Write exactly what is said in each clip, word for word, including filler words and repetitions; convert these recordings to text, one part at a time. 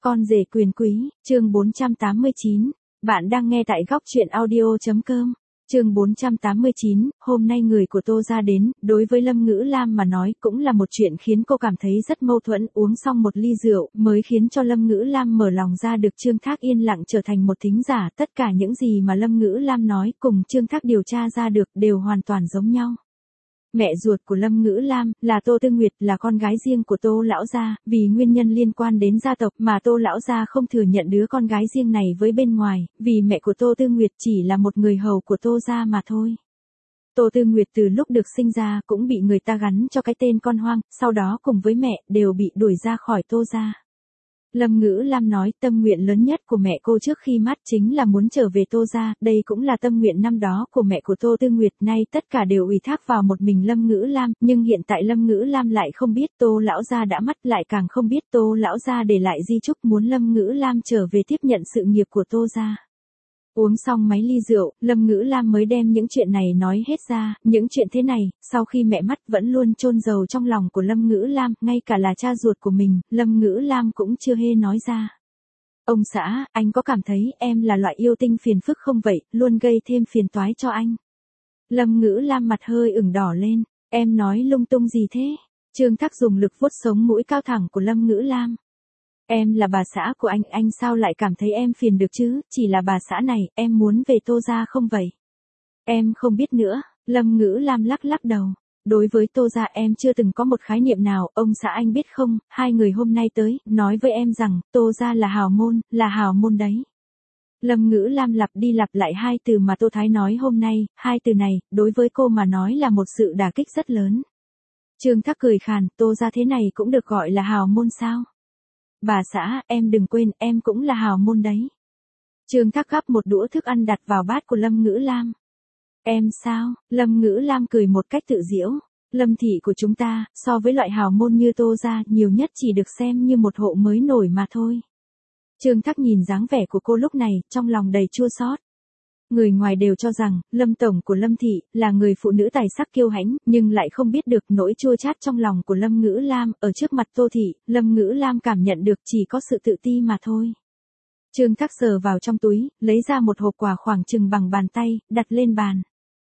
Con rể quyền quý, chương bốn trăm tám mươi chín. Bạn đang nghe tại góc truyện audio chấm com. Chương bốn trăm tám mươi chín, hôm nay người của Tô gia đến, đối với Lâm Ngữ Lam mà nói cũng là một chuyện khiến cô cảm thấy rất mâu thuẫn, uống xong một ly rượu, mới khiến cho Lâm Ngữ Lam mở lòng ra được Trương Thác yên lặng trở thành một thính giả, tất cả những gì mà Lâm Ngữ Lam nói cùng Trương Thác điều tra ra được đều hoàn toàn giống nhau. Mẹ ruột của Lâm Ngữ Lam là Tô Tư Nguyệt, là con gái riêng của Tô lão gia, vì nguyên nhân liên quan đến gia tộc mà Tô lão gia không thừa nhận đứa con gái riêng này với bên ngoài, vì mẹ của Tô Tư Nguyệt chỉ là một người hầu của Tô gia mà thôi. Tô Tư Nguyệt từ lúc được sinh ra cũng bị người ta gắn cho cái tên con hoang, sau đó cùng với mẹ đều bị đuổi ra khỏi Tô gia. Lâm Ngữ Lam nói tâm nguyện lớn nhất của mẹ cô trước khi mất chính là muốn trở về Tô gia, đây cũng là tâm nguyện năm đó của mẹ của Tô Tư Nguyệt, nay tất cả đều ủy thác vào một mình Lâm Ngữ Lam, nhưng hiện tại Lâm Ngữ Lam lại không biết Tô lão gia đã mất, lại càng không biết Tô lão gia để lại di chúc muốn Lâm Ngữ Lam trở về tiếp nhận sự nghiệp của Tô gia. Uống xong mấy ly rượu, Lâm Ngữ Lam mới đem những chuyện này nói hết ra, những chuyện thế này, sau khi mẹ mất vẫn luôn chôn dầu trong lòng của Lâm Ngữ Lam, ngay cả là cha ruột của mình, Lâm Ngữ Lam cũng chưa hề nói ra. Ông xã, anh có cảm thấy em là loại yêu tinh phiền phức không vậy, luôn gây thêm phiền toái cho anh. Lâm Ngữ Lam mặt hơi ửng đỏ lên, em nói lung tung gì thế? Trương Thác dùng lực vuốt sống mũi cao thẳng của Lâm Ngữ Lam. Em là bà xã của anh, anh sao lại cảm thấy em phiền được chứ, chỉ là bà xã này, em muốn về Tô gia không vậy? Em không biết nữa, Lâm Ngữ Lam lắc lắc đầu. Đối với Tô gia em chưa từng có một khái niệm nào, ông xã anh biết không, hai người hôm nay tới, nói với em rằng, Tô gia là hào môn, là hào môn đấy. Lâm Ngữ Lam lặp đi lặp lại hai từ mà Tô Thái nói hôm nay, hai từ này, đối với cô mà nói là một sự đả kích rất lớn. Trương Thác cười khàn, Tô gia thế này cũng được gọi là hào môn sao? Bà xã, em đừng quên, em cũng là hào môn đấy. Trương Thác gắp một đũa thức ăn đặt vào bát của Lâm Ngữ Lam. Em sao? Lâm Ngữ Lam cười một cách tự giễu. Lâm thị của chúng ta, so với loại hào môn như Tô gia, nhiều nhất chỉ được xem như một hộ mới nổi mà thôi. Trương Thác nhìn dáng vẻ của cô lúc này, trong lòng đầy chua xót. Người ngoài đều cho rằng, Lâm tổng của Lâm thị, là người phụ nữ tài sắc kiêu hãnh, nhưng lại không biết được nỗi chua chát trong lòng của Lâm Ngữ Lam, ở trước mặt Tô thị, Lâm Ngữ Lam cảm nhận được chỉ có sự tự ti mà thôi. Trương Thác sờ vào trong túi, lấy ra một hộp quà khoảng chừng bằng bàn tay, đặt lên bàn.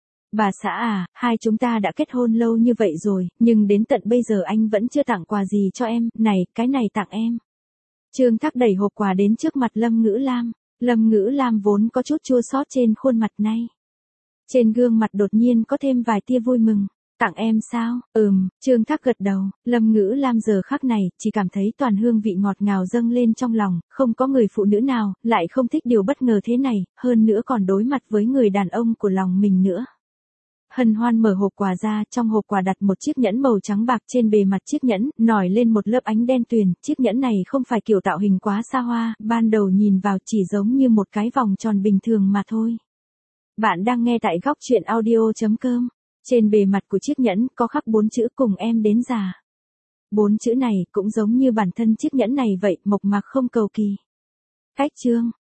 Bà xã à, hai chúng ta đã kết hôn lâu như vậy rồi, nhưng đến tận bây giờ anh vẫn chưa tặng quà gì cho em, này, cái này tặng em. Trương Thác đẩy hộp quà đến trước mặt Lâm Ngữ Lam. Lâm Ngữ Lam vốn có chút chua xót trên khuôn mặt này. Trên gương mặt đột nhiên có thêm vài tia vui mừng. Tặng em sao? Ừm, Trương Thác gật đầu. Lâm Ngữ Lam giờ khắc này, chỉ cảm thấy toàn hương vị ngọt ngào dâng lên trong lòng, không có người phụ nữ nào, lại không thích điều bất ngờ thế này, hơn nữa còn đối mặt với người đàn ông của lòng mình nữa. Hân hoan mở hộp quà ra, trong hộp quà đặt một chiếc nhẫn màu trắng bạc, trên bề mặt chiếc nhẫn, nổi lên một lớp ánh đen tuyền, chiếc nhẫn này không phải kiểu tạo hình quá xa hoa, ban đầu nhìn vào chỉ giống như một cái vòng tròn bình thường mà thôi. Bạn đang nghe tại góc truyện audio chấm com. Trên bề mặt của chiếc nhẫn có khắc bốn chữ cùng em đến già. Bốn chữ này cũng giống như bản thân chiếc nhẫn này vậy, mộc mạc không cầu kỳ. Cách chương,